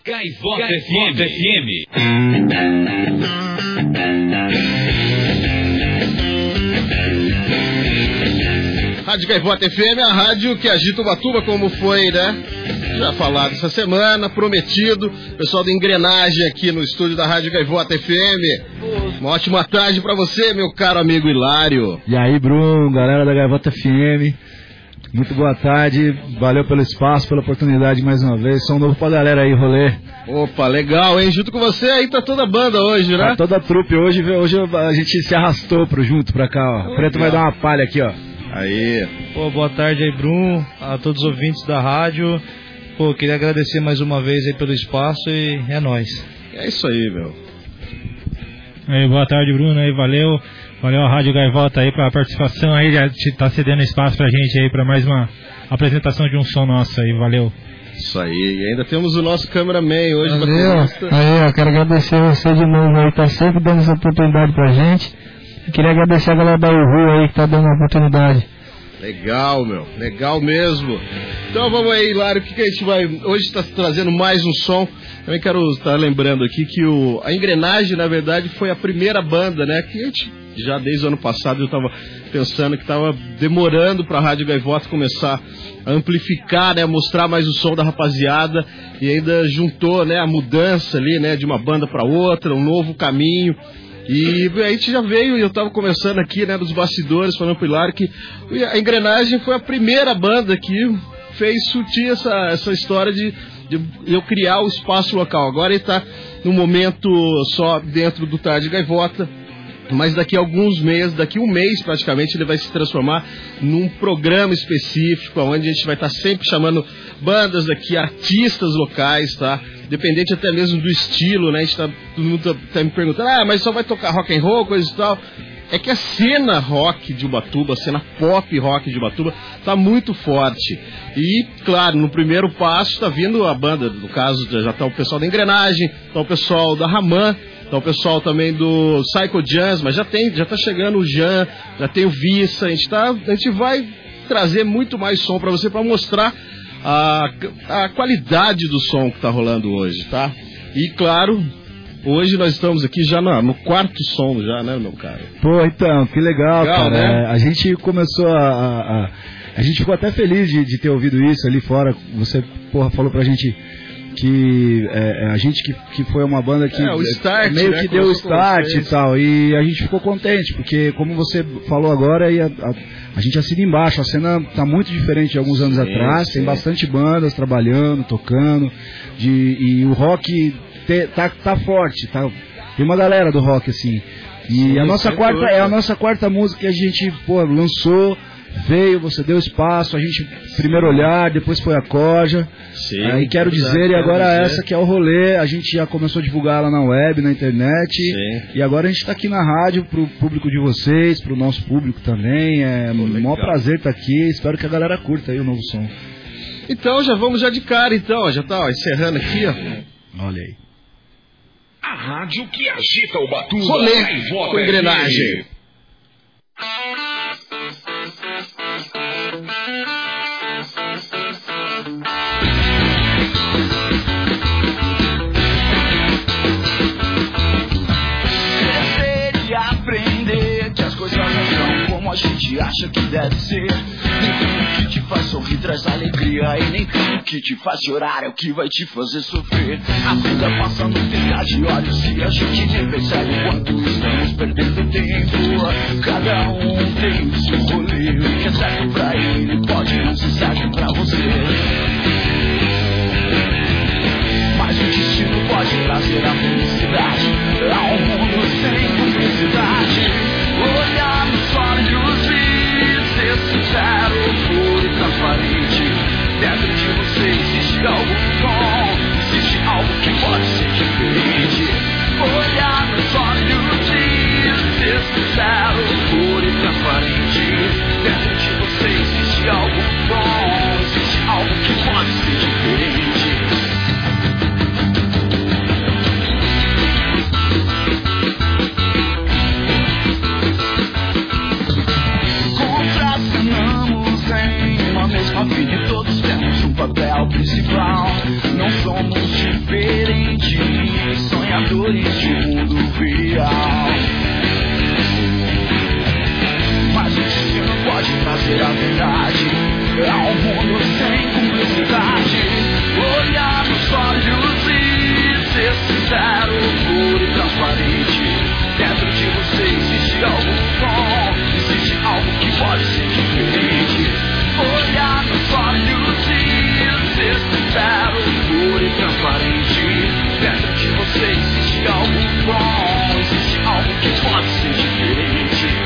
Gaivota FM. Rádio Gaivota FM, a rádio que agita Ubatuba, como foi, né? Já falado essa semana, prometido. Pessoal da Engrenagem aqui no estúdio da Rádio Gaivota FM. Uma ótima tarde pra você, meu caro amigo Hilário. E aí, Bruno, galera da Gaivota FM. Muito boa tarde, valeu pelo espaço, pela oportunidade mais uma vez. Som novo pra galera aí, rolê. Opa, legal, hein? Junto com você aí tá toda a banda hoje, né? Tá toda a trupe. Hoje a gente se arrastou junto pra cá, ó. O Preto vai dar uma palha aqui, ó. Aí. Pô, boa tarde aí, Bruno, a todos os ouvintes da rádio. Pô, queria agradecer mais uma vez aí pelo espaço e é nóis. É isso aí, meu. Aí, boa tarde, Bruno, aí, valeu a Rádio Gaivota aí pela participação aí, já tá cedendo espaço pra gente aí pra mais uma apresentação de um som nosso aí, valeu. Isso aí, e ainda temos o nosso cameraman hoje. Valeu, aí, eu quero agradecer você de novo aí, tá sempre dando essa oportunidade pra gente. Eu queria agradecer a galera da Uhu aí que tá dando a oportunidade. Legal, meu, legal mesmo. Então vamos aí, Hilário, o que a gente vai... Hoje está trazendo mais um som. Também quero estar lembrando aqui que a Engrenagem, na verdade, foi a primeira banda, né? Que a gente, já desde o ano passado, eu estava pensando que estava demorando para a Rádio Gaivota começar a amplificar, né? Mostrar mais o som da rapaziada. E ainda juntou, né? A mudança ali, né? De uma banda para outra, um novo caminho. E a gente já veio, e eu estava conversando aqui, né, nos bastidores, falando pro Hilário que a Engrenagem foi a primeira banda que fez surtir essa história de eu criar o espaço local. Agora ele está no momento só dentro do Tarde Gaivota, mas daqui a alguns meses, daqui um mês praticamente, ele vai se transformar num programa específico, onde a gente vai estar sempre chamando bandas daqui, artistas locais, tá? Dependente até mesmo do estilo, né? A gente todo mundo tá me perguntando, mas só vai tocar rock and roll, coisa e tal. É que a cena rock de Ubatuba, a cena pop rock de Ubatuba, tá muito forte. E, claro, no primeiro passo tá vindo a banda, no caso, já tá o pessoal da Engrenagem, tá o pessoal da Raman, tá o pessoal também do Psycho Jams, mas já tá chegando o Jan, já tem o Vissa, a gente vai trazer muito mais som pra você, pra mostrar a qualidade do som que tá rolando hoje, tá? E, claro, hoje nós estamos aqui já no quarto som já, né, meu cara? Pô, então, que legal, cara. Né? A gente começou a gente ficou até feliz de ter ouvido isso ali fora. Você, falou pra gente que a gente que foi uma banda que o start, meio né, que deu o start e tal. E a gente ficou contente, porque como você falou agora, a gente assina embaixo, a cena tá muito diferente de alguns anos atrás. Sim. Tem bastante bandas trabalhando, tocando, e o rock tá forte, tá? Tem uma galera do rock assim. E sim, a nossa quarta música que a gente lançou, veio, você deu espaço, a gente primeiro olhar, depois foi a Corja. Sim, aí quero dizer, e agora essa que é o rolê, a gente já começou a divulgar ela na web, na internet. Sim. E agora a gente tá aqui na rádio pro público de vocês, pro nosso público também. É um maior prazer estar aqui, espero que a galera curta aí o novo som. Então já vamos de cara, então, já tá encerrando aqui, ó. Olha aí. A rádio que agita o Ubatuba. Rolê com Engrenagem. Crescer e aprender que as coisas não são como a gente acha que deve ser. Nem tudo que te faz sorrir traz alegria, e nem tudo que te faz chorar é o que vai te fazer sofrer. A vida passa no piscar de olhos e a gente nem percebe o quanto estamos perdendo tempo. Cada um tem o seu rolê, o que é certo pra ele pode não ser certo pra você. Mas o destino pode trazer a felicidade a um mundo sem publicidade. Olhar nos olhos e ser sincero, puro e transparente. Dentro de você existe algo bom, existe algo que pode ser diferente. Olhar nos olhos e ser sincero, puro e transparente. Dentro de você existe algo bom, existe algo que pode ser diferente. Contracenamos em uma mesma vida e todos temos um papel principal. dores de um mundo real. Mas o destino pode trazer a verdade ao mundo sem cumplicidade. Olhar nos olhos e ser sincero, puro e transparente. Dentro de você existe algo bom, existe algo que pode ser diferente. Olhar nos olhos e ser sincero, puro e transparente. Dentro de você existe algo bom, existe algo que pode ser diferente.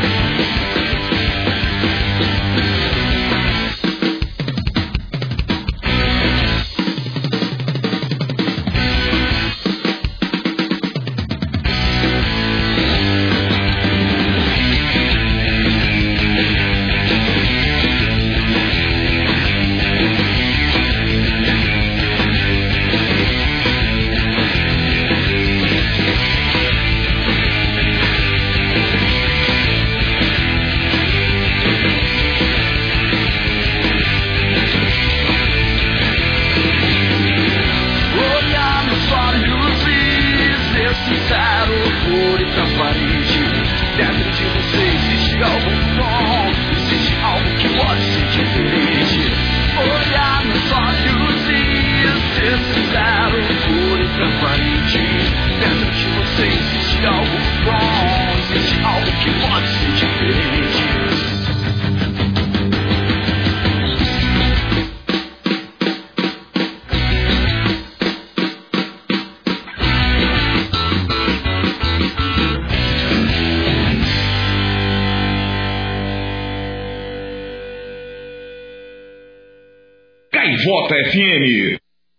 Gaivota FM.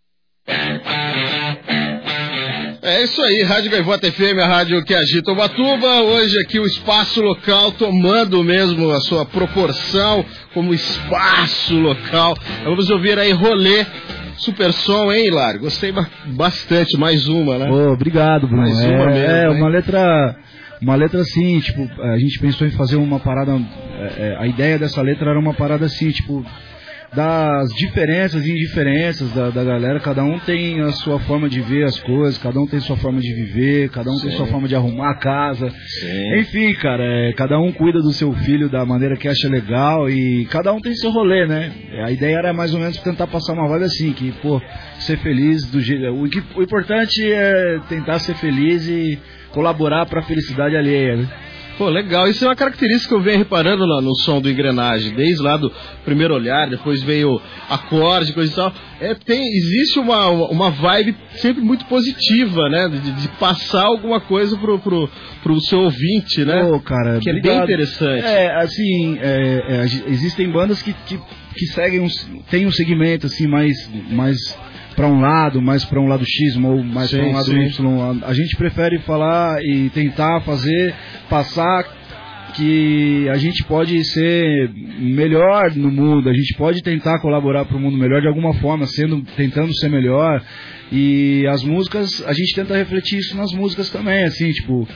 É isso aí, Rádio Gaivota FM, a rádio que agita Ubatuba. Hoje aqui o espaço local tomando mesmo a sua proporção como espaço local. Vamos ouvir aí Rolê, super som, hein, Hilário? Gostei bastante, mais uma, né? Oh, obrigado, Bruno. Mais uma mesmo, uma letra assim, tipo, a gente pensou em fazer uma parada, a ideia dessa letra era uma parada assim, tipo, das diferenças e indiferenças da galera. Cada um tem a sua forma de ver as coisas, cada um tem sua forma de viver, cada um tem sua forma de arrumar a casa. Sim. Enfim, cara, cada um cuida do seu filho da maneira que acha legal e cada um tem seu rolê, né? A ideia era mais ou menos tentar passar uma vibe assim, que, pô, ser feliz do jeito... O importante é tentar ser feliz e colaborar pra felicidade alheia, né? Pô, legal. Isso é uma característica que eu venho reparando no som do Engrenagem, desde lá do primeiro olhar, depois veio acorde, coisa e tal. Existe uma vibe sempre muito positiva, né? De passar alguma coisa pro seu ouvinte, né? Pô, cara, que obrigado. É bem interessante. Assim, existem bandas que seguem, tem um segmento assim, mais para um lado, mais para um lado X ou mais para um lado Y. A gente prefere falar e tentar passar que a gente pode ser melhor no mundo, a gente pode tentar colaborar para o mundo melhor de alguma forma, tentando ser melhor. E as músicas, a gente tenta refletir isso nas músicas também, assim, tipo,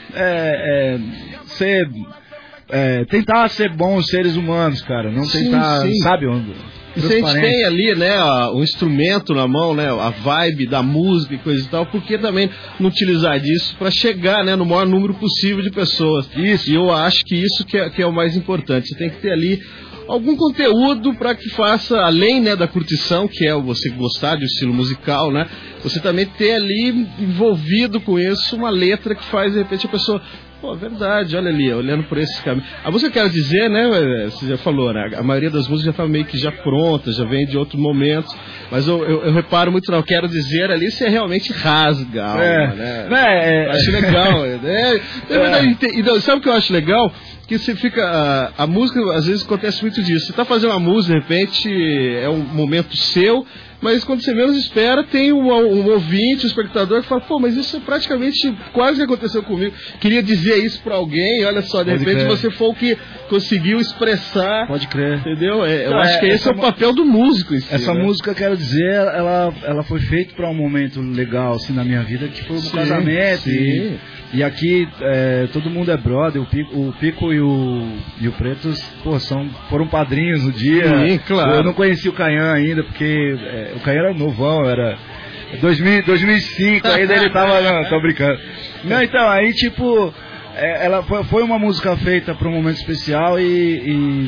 tentar ser bons seres humanos, cara, não tentar, sabe? E se a gente tem ali, né, o instrumento na mão, né, a vibe da música e coisa e tal, por que também não utilizar disso para chegar, né, no maior número possível de pessoas? Isso. E eu acho que isso que é o mais importante. Você tem que ter ali algum conteúdo para que faça, além, né, da curtição, que é você gostar de um estilo musical, né, você também ter ali envolvido com isso uma letra que faz, de repente, a pessoa... Pô, verdade, olha ali, olhando por esse caminho. A música, eu quero dizer, né, você já falou, né, a maioria das músicas já tá meio que já pronta, já vem de outros momentos, mas eu reparo muito, não, eu quero dizer ali se realmente rasga a alma, né? Acho legal. E sabe o que eu acho legal? Que você fica, a música, às vezes acontece muito disso, você tá fazendo uma música, de repente, é um momento seu, mas quando você menos espera, tem um ouvinte, um espectador que fala, pô, mas isso é praticamente quase aconteceu comigo. Queria dizer isso pra alguém, olha só, de repente você foi o que conseguiu expressar. Pode crer. Entendeu? Eu acho que esse é o papel do músico em si. Essa música, quero dizer, ela foi feita pra um momento legal, assim, na minha vida, que foi o casamento. E aqui, todo mundo é brother, o Pico e o Pretos, pô, foram padrinhos no dia. Sim, claro. Eu não conheci o Caian ainda, porque o Caian era novão, 2005, ainda ele tava... Não, tô brincando. Não, então, aí tipo... ela foi uma música feita para um momento especial e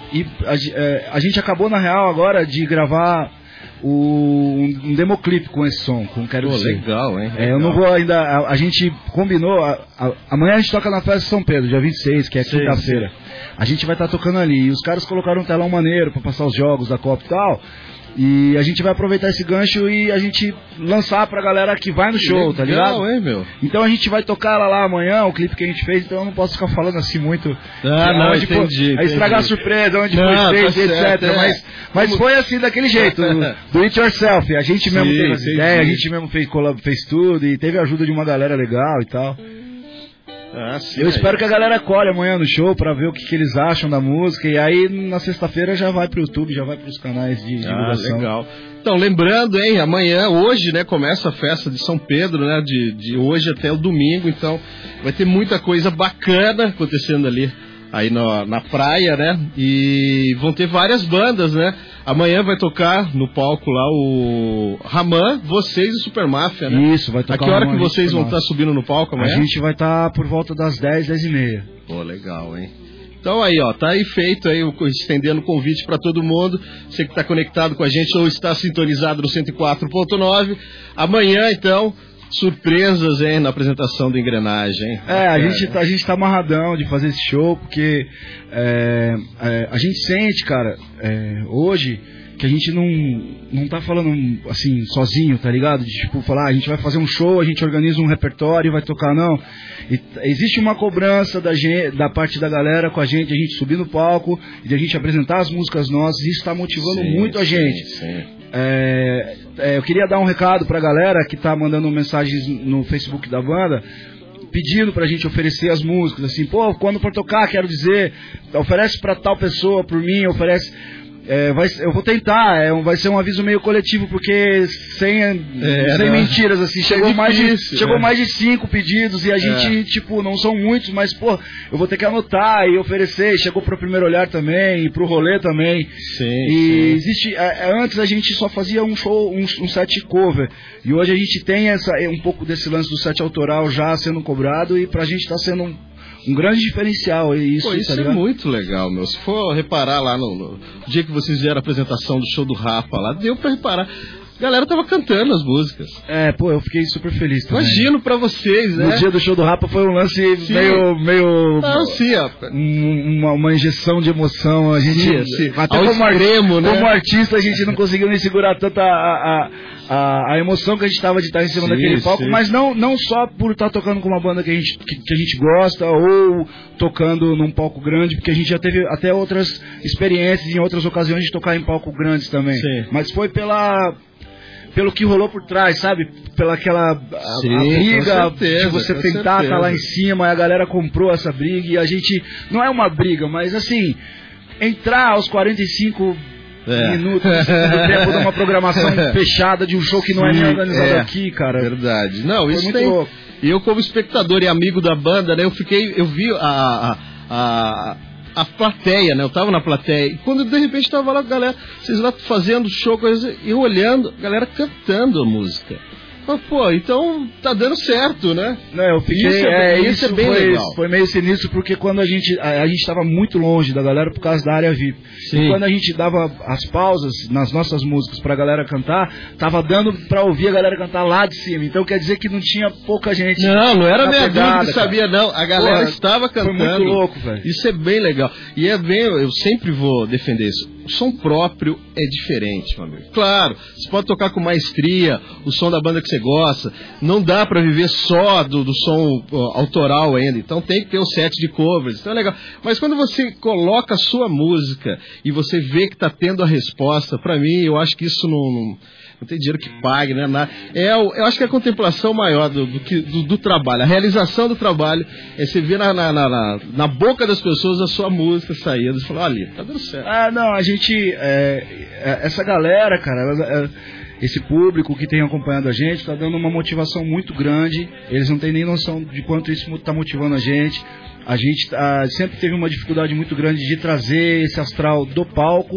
a gente acabou, na real, agora de gravar um democlip com esse som, com Quero Ser. Legal, hein? Eu não vou ainda... A gente combinou... amanhã a gente toca na festa de São Pedro, dia 26, que é quinta-feira. A gente vai estar tocando ali. E os caras colocaram um telão maneiro para passar os jogos da Copa e tal. E a gente vai aproveitar esse gancho e a gente lançar pra galera que vai no show, tá ligado? Legal, hein, meu? Então a gente vai tocar ela lá amanhã, o clipe que a gente fez, então eu não posso ficar falando assim muito. Não, entendi. Aí estragar a surpresa, onde foi feito, etc. Mas foi assim, daquele jeito, do it yourself. A gente mesmo teve essa ideia, a gente mesmo fez tudo e teve a ajuda de uma galera legal e tal. Eu espero que a galera colhe amanhã no show pra ver o que eles acham da música. E aí na sexta-feira já vai pro YouTube, já vai pros canais de divulgação. Legal. Então, lembrando, hein, amanhã, hoje, né, começa a festa de São Pedro, né, de hoje até o domingo. Então vai ter muita coisa bacana acontecendo ali aí na praia, né? E vão ter várias bandas, né? Amanhã vai tocar no palco lá o Raman, vocês e o Super Máfia, né? Isso, vai tocar. A que hora que vocês vão estar subindo no palco amanhã? A gente vai estar por volta das 10, 10h30. Pô, legal, hein? Então aí, ó, tá aí feito aí, estendendo o convite para todo mundo. Você que tá conectado com a gente ou está sintonizado no 104.9. Amanhã, então, surpresas, hein, na apresentação do Engrenagem, hein? A gente tá amarradão de fazer esse show, porque a gente sente, cara, hoje, que a gente não tá falando, assim, sozinho, tá ligado? De, tipo, falar, a gente vai fazer um show, a gente organiza um repertório e vai tocar, não. Existe uma cobrança da parte da galera com a gente subir no palco, e de a gente apresentar as músicas nossas, e isso tá motivando muito a gente. Sim. Eu queria dar um recado pra galera que tá mandando mensagens no Facebook da banda, pedindo pra gente oferecer as músicas, assim, pô, quando for tocar, quero dizer, oferece pra tal pessoa, por mim, oferece... eu vou tentar, vai ser um aviso meio coletivo, porque sem mentiras, assim, chegou mais de 5 pedidos e a gente, tipo, não são muitos, mas, pô, eu vou ter que anotar e oferecer. Chegou pro Primeiro Olhar também e pro rolê também. Sim. Existe, antes a gente só fazia um show, um set cover, e hoje a gente tem um pouco desse lance do set autoral já sendo cobrado, e pra gente tá sendo um grande diferencial. Isso tá ligado? É muito legal, meu. Se for reparar lá no dia que vocês fizeram a apresentação do show do Rapa lá, deu pra reparar. A galera tava cantando as músicas. Eu fiquei super feliz também. Imagino pra vocês, né? No dia do show do Rapa foi um lance meio uma injeção de emoção. A gente, até como artista, a gente não conseguiu nem segurar tanta a emoção que a gente tava de estar em cima daquele palco, mas não só por estar tocando com uma banda que a gente gosta, ou tocando num palco grande, porque a gente já teve até outras experiências em outras ocasiões de tocar em palco grandes também. Sim. Mas foi pelo que rolou por trás, sabe? Pela aquela briga de você tentar estar lá em cima, e a galera comprou essa briga, e a gente, não é uma briga, mas assim, entrar aos 45 minutos do tempo de uma programação fechada de um show que não é nem organizado aqui, cara. Verdade. Não, foi isso muito tem... louco. E eu, como espectador e amigo da banda, né, eu vi a plateia, né? Eu tava na plateia, e quando de repente tava lá com a galera, vocês lá fazendo show, coisa, e eu olhando, a galera cantando a música. Pô, então tá dando certo, né? Não, eu fiquei, isso é bem legal. Foi meio sinistro, porque quando a gente tava muito longe da galera por causa da área VIP. Sim. E quando a gente dava as pausas nas nossas músicas pra galera cantar, tava dando pra ouvir a galera cantar lá de cima. Então quer dizer que não tinha pouca gente. Não era meia dúvida que cara. sabia, não. A galera estava cantando. Foi muito louco, velho. Isso é bem legal. E eu sempre vou defender isso. O som próprio é diferente, meu amigo. Claro, você pode tocar com maestria o som da banda que você gosta. Não dá pra viver só do som autoral ainda. Então tem que ter um set de covers. Então é legal. Mas quando você coloca a sua música e você vê que tá tendo a resposta, pra mim, eu acho que isso não tem dinheiro que pague, né? Eu acho que é a contemplação maior do trabalho, a realização do trabalho, é você ver na boca das pessoas a sua música saindo e falar, olha, tá dando certo. Não, a gente, essa galera, cara, esse público que tem acompanhado a gente, tá dando uma motivação muito grande. Eles não têm nem noção de quanto isso tá motivando a gente. A gente sempre teve uma dificuldade muito grande de trazer esse astral do palco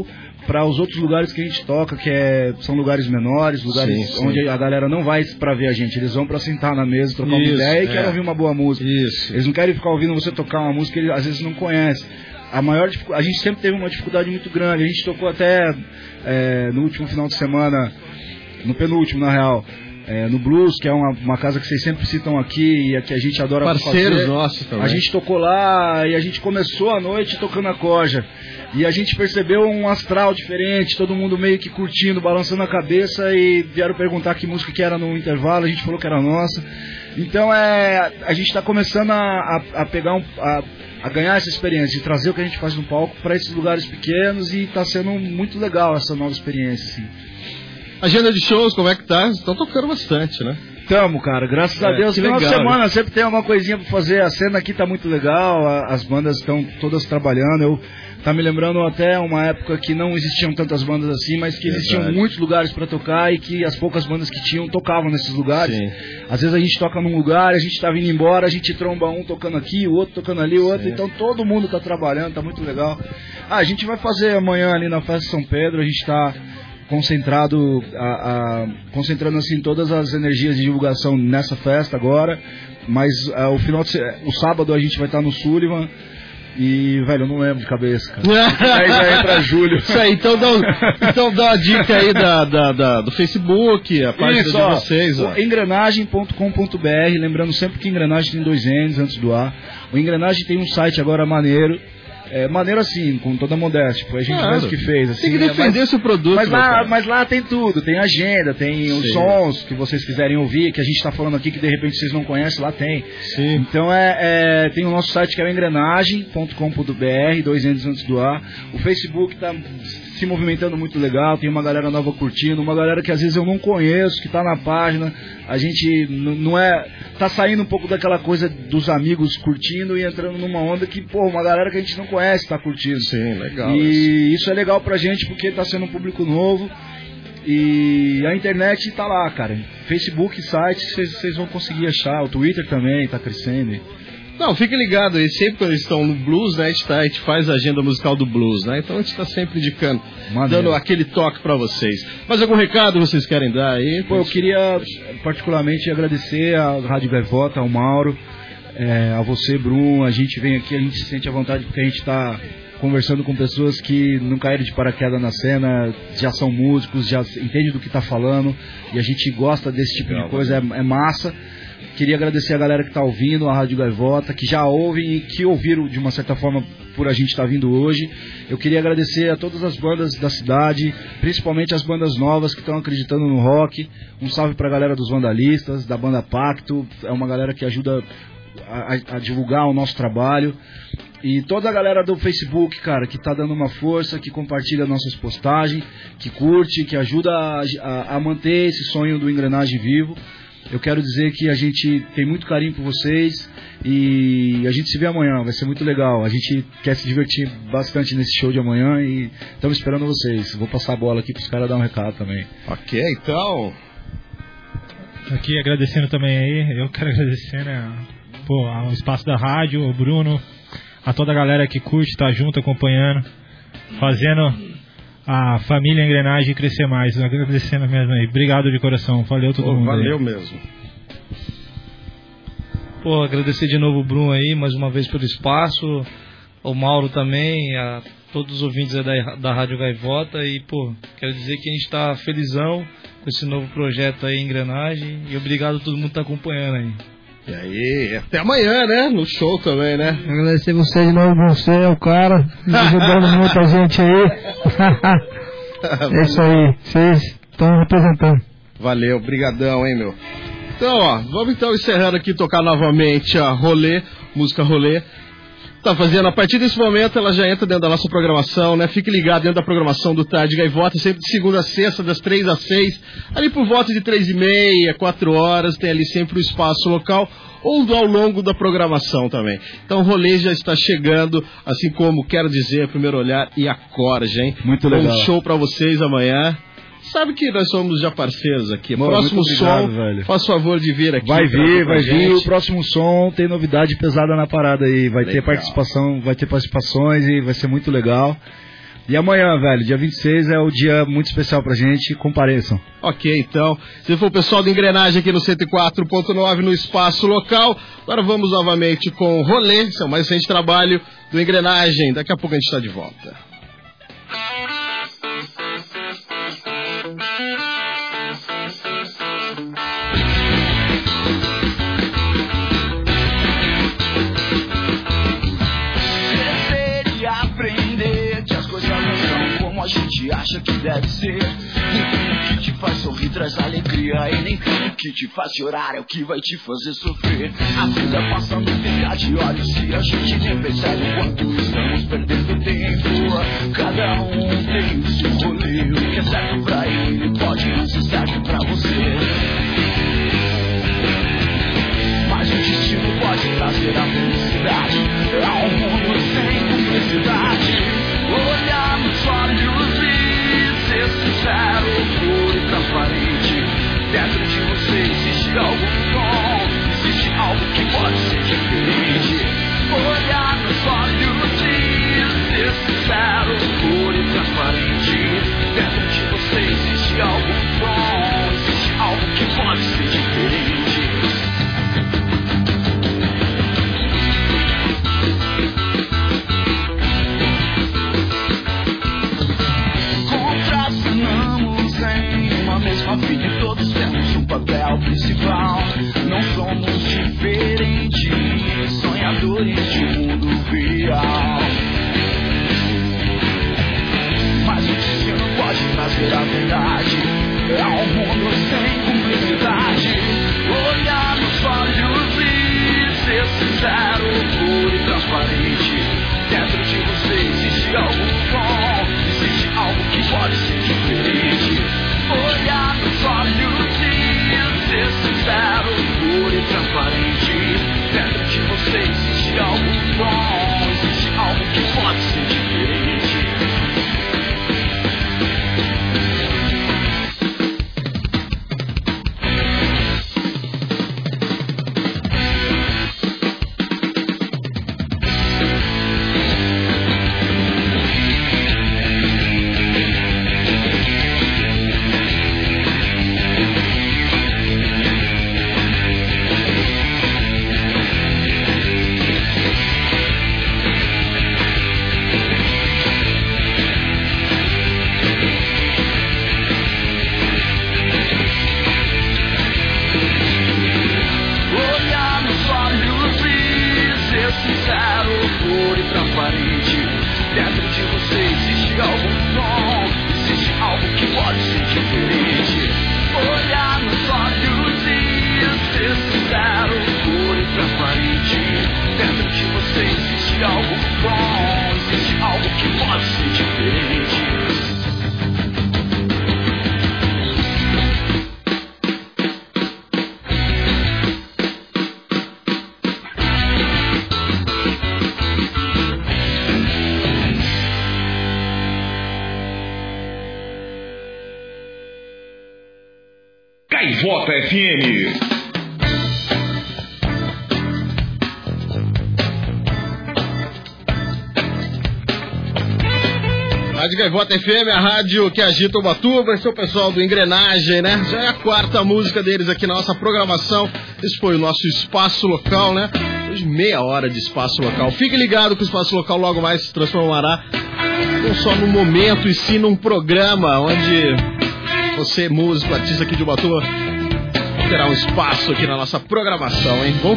para os outros lugares que a gente toca, são lugares menores, lugares Sim. onde a galera não vai pra ver a gente, eles vão pra sentar na mesa, trocar uma ideia e querem ouvir uma boa música. Eles não querem ficar ouvindo você tocar uma música que eles às vezes não conhecem. A gente sempre teve uma dificuldade muito grande, a gente tocou até no último final de semana, no penúltimo na real, no Blues, que é uma casa que vocês sempre citam aqui e que a gente adora parceiros fazer. nossos também. A gente tocou lá e a gente começou a noite tocando a corja. E a gente percebeu um astral diferente, todo mundo meio que curtindo, balançando a cabeça, e vieram perguntar que música que era no intervalo, a gente falou que era nossa. Então a gente está começando a pegar a ganhar essa experiência, de trazer o que a gente faz no palco para esses lugares pequenos, e está sendo muito legal essa nova experiência, assim. Agenda de shows, como é que tá? Estão tocando bastante, né? Tamo, cara, graças a Deus. Final de semana sempre tem uma coisinha pra fazer. A cena aqui tá muito legal, as bandas estão todas trabalhando. Tá me lembrando até uma época que não existiam tantas bandas assim, mas que existiam muitos lugares pra tocar, e que as poucas bandas que tinham tocavam nesses lugares. Sim. Às vezes a gente toca num lugar, a gente tá vindo embora, a gente tromba um tocando aqui, o outro tocando ali, o outro. Sim. Então todo mundo tá trabalhando, tá muito legal. A gente vai fazer amanhã ali na Festa São Pedro, a gente tá concentrando assim todas as energias de divulgação nessa festa agora, mas o sábado a gente vai estar no Sullivan. E, velho, eu não lembro de cabeça, cara. Aí já entra julho. Isso aí, então dá uma dica aí do Facebook, a página de vocês. Engrenagem.com.br, lembrando sempre que Engrenagem tem 2 N's antes do A. O Engrenagem tem um site agora maneiro. Maneiro assim, com toda a modéstia. Foi a gente mesmo que fez. Assim, tem que defender o seu produto. Mas lá tem tudo. Tem agenda, tem os sons que vocês quiserem ouvir, que a gente está falando aqui que de repente vocês não conhecem, lá tem. Sim. Então tem o nosso site que é o engrenagem.com.br, 2 N's antes do A. O Facebook está se movimentando muito legal, tem uma galera nova curtindo, uma galera que às vezes eu não conheço, que tá na página. A gente tá saindo um pouco daquela coisa dos amigos curtindo e entrando numa onda que, uma galera que a gente não conhece tá curtindo. Sim, legal. E isso é legal pra gente porque tá sendo um público novo. E a internet tá lá, cara. Facebook, site, vocês vão conseguir achar. O Twitter também tá crescendo. Não, fique ligado aí, sempre quando eles estão no blues, né, a gente faz a agenda musical do blues, né, então a gente está sempre indicando, dando aquele toque para vocês. Mas algum recado vocês querem dar aí? Eu queria particularmente agradecer à Rádio Gaivota, ao Mauro, a você, Bruno. A gente vem aqui, a gente se sente à vontade porque a gente está conversando com pessoas que não caíram de paraquedas na cena, já são músicos, já entendem do que está falando, e a gente gosta desse tipo de coisa, é massa. Queria agradecer a galera que está ouvindo a Rádio Gaivota, que já ouvem e que ouviram de uma certa forma por a gente estar vindo hoje. Eu queria agradecer a todas as bandas da cidade, principalmente as bandas novas que estão acreditando no rock. Um salve para a galera dos Vandalistas, da banda Pacto, é uma galera que ajuda a divulgar o nosso trabalho. E toda a galera do Facebook, cara, que tá dando uma força, que compartilha nossas postagens, que curte, que ajuda a manter esse sonho do Engrenagem vivo. Eu quero dizer que a gente tem muito carinho por vocês e a gente se vê amanhã, vai ser muito legal. A gente quer se divertir bastante nesse show de amanhã e estamos esperando vocês. Vou passar a bola aqui para os caras dar um recado também. Ok, então. Aqui agradecendo também aí, eu quero agradecer, né, ao espaço da rádio, ao Bruno, a toda a galera que curte, tá junto, acompanhando, fazendo a família Engrenagem crescer mais. Agradecendo mesmo aí. Obrigado de coração. Valeu todo mundo. Valeu aí. Mesmo. Agradecer de novo o Bruno aí, mais uma vez pelo espaço. O Mauro também, a todos os ouvintes da Rádio Gaivota. E, quero dizer que a gente tá felizão com esse novo projeto aí, Engrenagem. E obrigado a todo mundo que tá acompanhando aí. E aí, até amanhã, né? No show também, né? Agradecer você de novo, você é o cara, ajudando muita gente aí. É isso aí, vocês estão representando. Valeu, brigadão, hein, meu. Então, vamos então encerrando aqui, tocar novamente a Rolê, música Rolê. Tá fazendo, a partir desse momento ela já entra dentro da nossa programação, né? Fique ligado dentro da programação do Tarde Gaivota, sempre de segunda a sexta, das 3 às 6, ali por volta de 3h30, 4 horas, tem ali sempre o espaço local, ou ao longo da programação também. Então o rolê já está chegando, assim como Quero Dizer, Primeiro Olhar e Acorde, hein? Muito legal. Um show pra vocês amanhã. Sabe que nós somos já parceiros aqui. Mano, próximo obrigado, som, velho. faz favor de vir aqui. Vai vir. O próximo som tem novidade pesada na parada aí. Vai ter participação, vai ter participações e vai ser muito legal. E amanhã, velho, dia 26 é o dia muito especial pra gente, compareçam. Ok, então, se for o pessoal da Engrenagem aqui no 104.9 no Espaço Local, agora vamos novamente com o Rolê, esse é o mais recente trabalho do Engrenagem, daqui a pouco a gente está de volta. A gente acha que deve ser. Nem tudo que te faz sorrir traz alegria, e nem tudo que te faz chorar é o que vai te fazer sofrer. A vida passando fica de olhos e a gente nem percebe o quanto estamos perdendo tempo. Cada um tem o seu rolê, o que é certo pra ele pode não ser certo pra você. Mas o destino pode trazer a felicidade a um mundo sem complexidade. Olhar nos olhos e ser sincero, puro e transparente. Dentro de você existe algo bom, existe algo que pode ser diferente. Olhar nos olhos e ser sincero, puro e transparente. Dentro de você existe algo bom, existe algo que pode ser diferente. Mesma vida e todos temos um papel principal. Não somos diferentes, sonhadores de um mundo real. Mas o destino pode trazer a verdade a um mundo sem cumplicidade. Olhar nos olhos e ser sincero, puro e transparente. Dentro de você existe algo bom, existe algo que pode ser diferente. Olhar nos olhos e ser sincero, puro e transparente. Dentro de você existe algo bom, existe algo que pode ser diferente. Gaivota FM. Rádio Gaivota FM, a rádio que agita Ubatuba. Esse é o pessoal do Engrenagem, né? Já é a quarta música deles aqui na nossa programação. Esse foi o nosso Espaço Local, né? Hoje meia hora de Espaço Local. Fique ligado que o Espaço Local logo mais se transformará não só num momento e sim num programa onde você, músico, artista aqui de Ubatuba, terá um espaço aqui na nossa programação, hein?